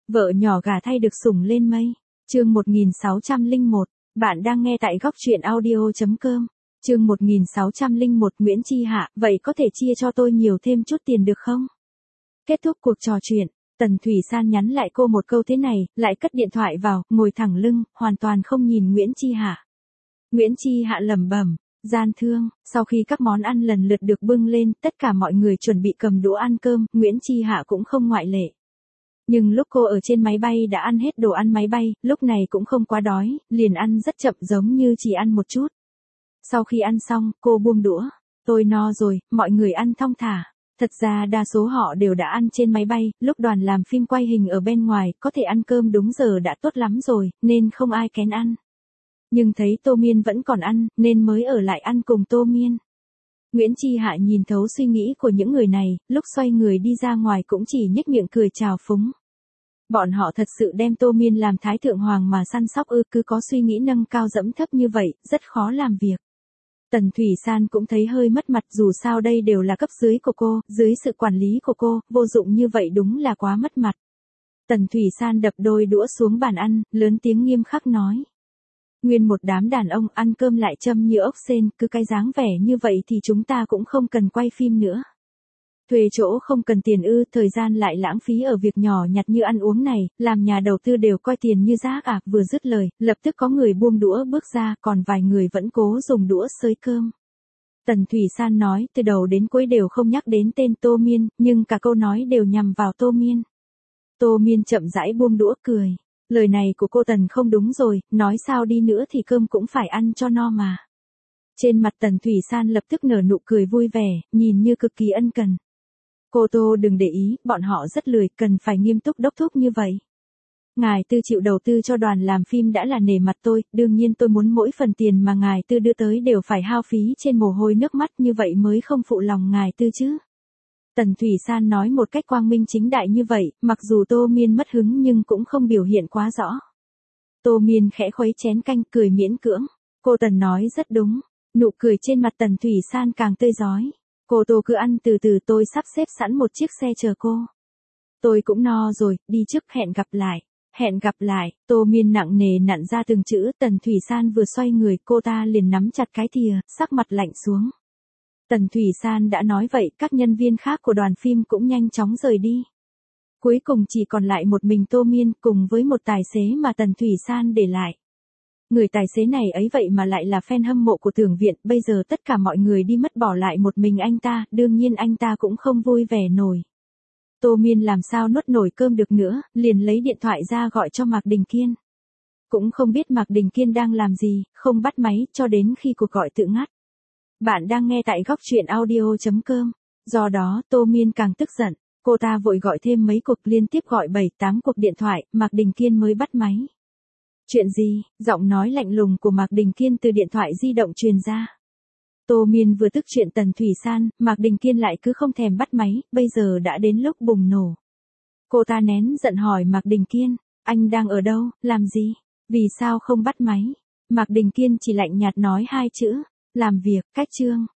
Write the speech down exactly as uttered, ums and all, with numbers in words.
Vợ nhỏ gả thay được sủng lên mây. Chương một nghìn sáu trăm lẻ một. Bạn đang nghe tại góc truyện audio chấm com. Chương một nghìn sáu trăm lẻ một. Nguyễn Chi Hạ, vậy có thể chia cho tôi nhiều thêm chút tiền được không? Kết thúc cuộc trò chuyện, Tần Thủy San nhắn lại cô một câu thế này, lại cất điện thoại vào, ngồi thẳng lưng, hoàn toàn không nhìn Nguyễn Chi Hạ. Nguyễn Chi Hạ lẩm bẩm, gian thương. Sau khi các món ăn lần lượt được bưng lên, tất cả mọi người chuẩn bị cầm đũa ăn cơm, Nguyễn Chi Hạ cũng không ngoại lệ. Nhưng lúc cô ở trên máy bay đã ăn hết đồ ăn máy bay, lúc này cũng không quá đói, liền ăn rất chậm giống như chỉ ăn một chút. Sau khi ăn xong, cô buông đũa. Tôi no rồi, mọi người ăn thong thả. Thật ra đa số họ đều đã ăn trên máy bay, lúc đoàn làm phim quay hình ở bên ngoài, có thể ăn cơm đúng giờ đã tốt lắm rồi, nên không ai kén ăn. Nhưng thấy Tô Miên vẫn còn ăn, nên mới ở lại ăn cùng Tô Miên. Nguyễn Chi Hạ nhìn thấu suy nghĩ của những người này, lúc xoay người đi ra ngoài cũng chỉ nhếch miệng cười chào phúng. Bọn họ thật sự đem Tô Miên làm thái thượng hoàng mà săn sóc ư, cứ có suy nghĩ nâng cao dẫm thấp như vậy, rất khó làm việc. Tần Thủy San cũng thấy hơi mất mặt, dù sao đây đều là cấp dưới của cô, dưới sự quản lý của cô, vô dụng như vậy đúng là quá mất mặt. Tần Thủy San đập đôi đũa xuống bàn ăn, lớn tiếng nghiêm khắc nói. Nguyên một đám đàn ông ăn cơm lại châm như ốc sên, cứ cái dáng vẻ như vậy thì chúng ta cũng không cần quay phim nữa. Thuê chỗ không cần tiền ư, thời gian lại lãng phí ở việc nhỏ nhặt như ăn uống này, làm nhà đầu tư đều coi tiền như rác à. Vừa dứt lời, lập tức có người buông đũa bước ra, còn vài người vẫn cố dùng đũa xới cơm. Tần Thủy San nói, từ đầu đến cuối đều không nhắc đến tên Tô Miên, nhưng cả câu nói đều nhằm vào Tô Miên. Tô Miên chậm rãi buông đũa cười. Lời này của cô Tần không đúng rồi, nói sao đi nữa thì cơm cũng phải ăn cho no mà. Trên mặt Tần Thủy San lập tức nở nụ cười vui vẻ, nhìn như cực kỳ ân cần. Cô Tô đừng để ý, bọn họ rất lười, cần phải nghiêm túc đốc thúc như vậy. Ngài Tư chịu đầu tư cho đoàn làm phim đã là nể mặt tôi, đương nhiên tôi muốn mỗi phần tiền mà ngài Tư đưa tới đều phải hao phí trên mồ hôi nước mắt, như vậy mới không phụ lòng ngài Tư chứ. Tần Thủy San nói một cách quang minh chính đại như vậy, mặc dù Tô Miên mất hứng nhưng cũng không biểu hiện quá rõ. Tô Miên khẽ khuấy chén canh, cười miễn cưỡng. Cô Tần nói rất đúng. Nụ cười trên mặt Tần Thủy San càng tươi rói. Cô Tô cứ ăn từ từ, tôi sắp xếp sẵn một chiếc xe chờ cô. Tôi cũng no rồi, đi trước, hẹn gặp lại. Hẹn gặp lại. Tô Miên nặng nề nặn ra từng chữ. Tần Thủy San vừa xoay người, cô ta liền nắm chặt cái thìa, sắc mặt lạnh xuống. Tần Thủy San đã nói vậy, các nhân viên khác của đoàn phim cũng nhanh chóng rời đi. Cuối cùng chỉ còn lại một mình Tô Miên cùng với một tài xế mà Tần Thủy San để lại. Người tài xế này ấy vậy mà lại là fan hâm mộ của Tưởng Viện, bây giờ tất cả mọi người đi mất bỏ lại một mình anh ta, đương nhiên anh ta cũng không vui vẻ nổi. Tô Miên làm sao nuốt nổi cơm được nữa, liền lấy điện thoại ra gọi cho Mạc Đình Kiên. Cũng không biết Mạc Đình Kiên đang làm gì, không bắt máy, cho đến khi cuộc gọi tự ngắt. Bạn đang nghe tại góc truyện audio chấm com. Do đó, Tô Miên càng tức giận. Cô ta vội gọi thêm mấy cuộc, liên tiếp gọi bảy tám cuộc điện thoại, Mạc Đình Kiên mới bắt máy. Chuyện gì? Giọng nói lạnh lùng của Mạc Đình Kiên từ điện thoại di động truyền ra. Tô Miên vừa tức chuyện Tần Thủy San, Mạc Đình Kiên lại cứ không thèm bắt máy, bây giờ đã đến lúc bùng nổ. Cô ta nén giận hỏi Mạc Đình Kiên, anh đang ở đâu, làm gì? Vì sao không bắt máy? Mạc Đình Kiên chỉ lạnh nhạt nói hai chữ, làm việc, cách chương.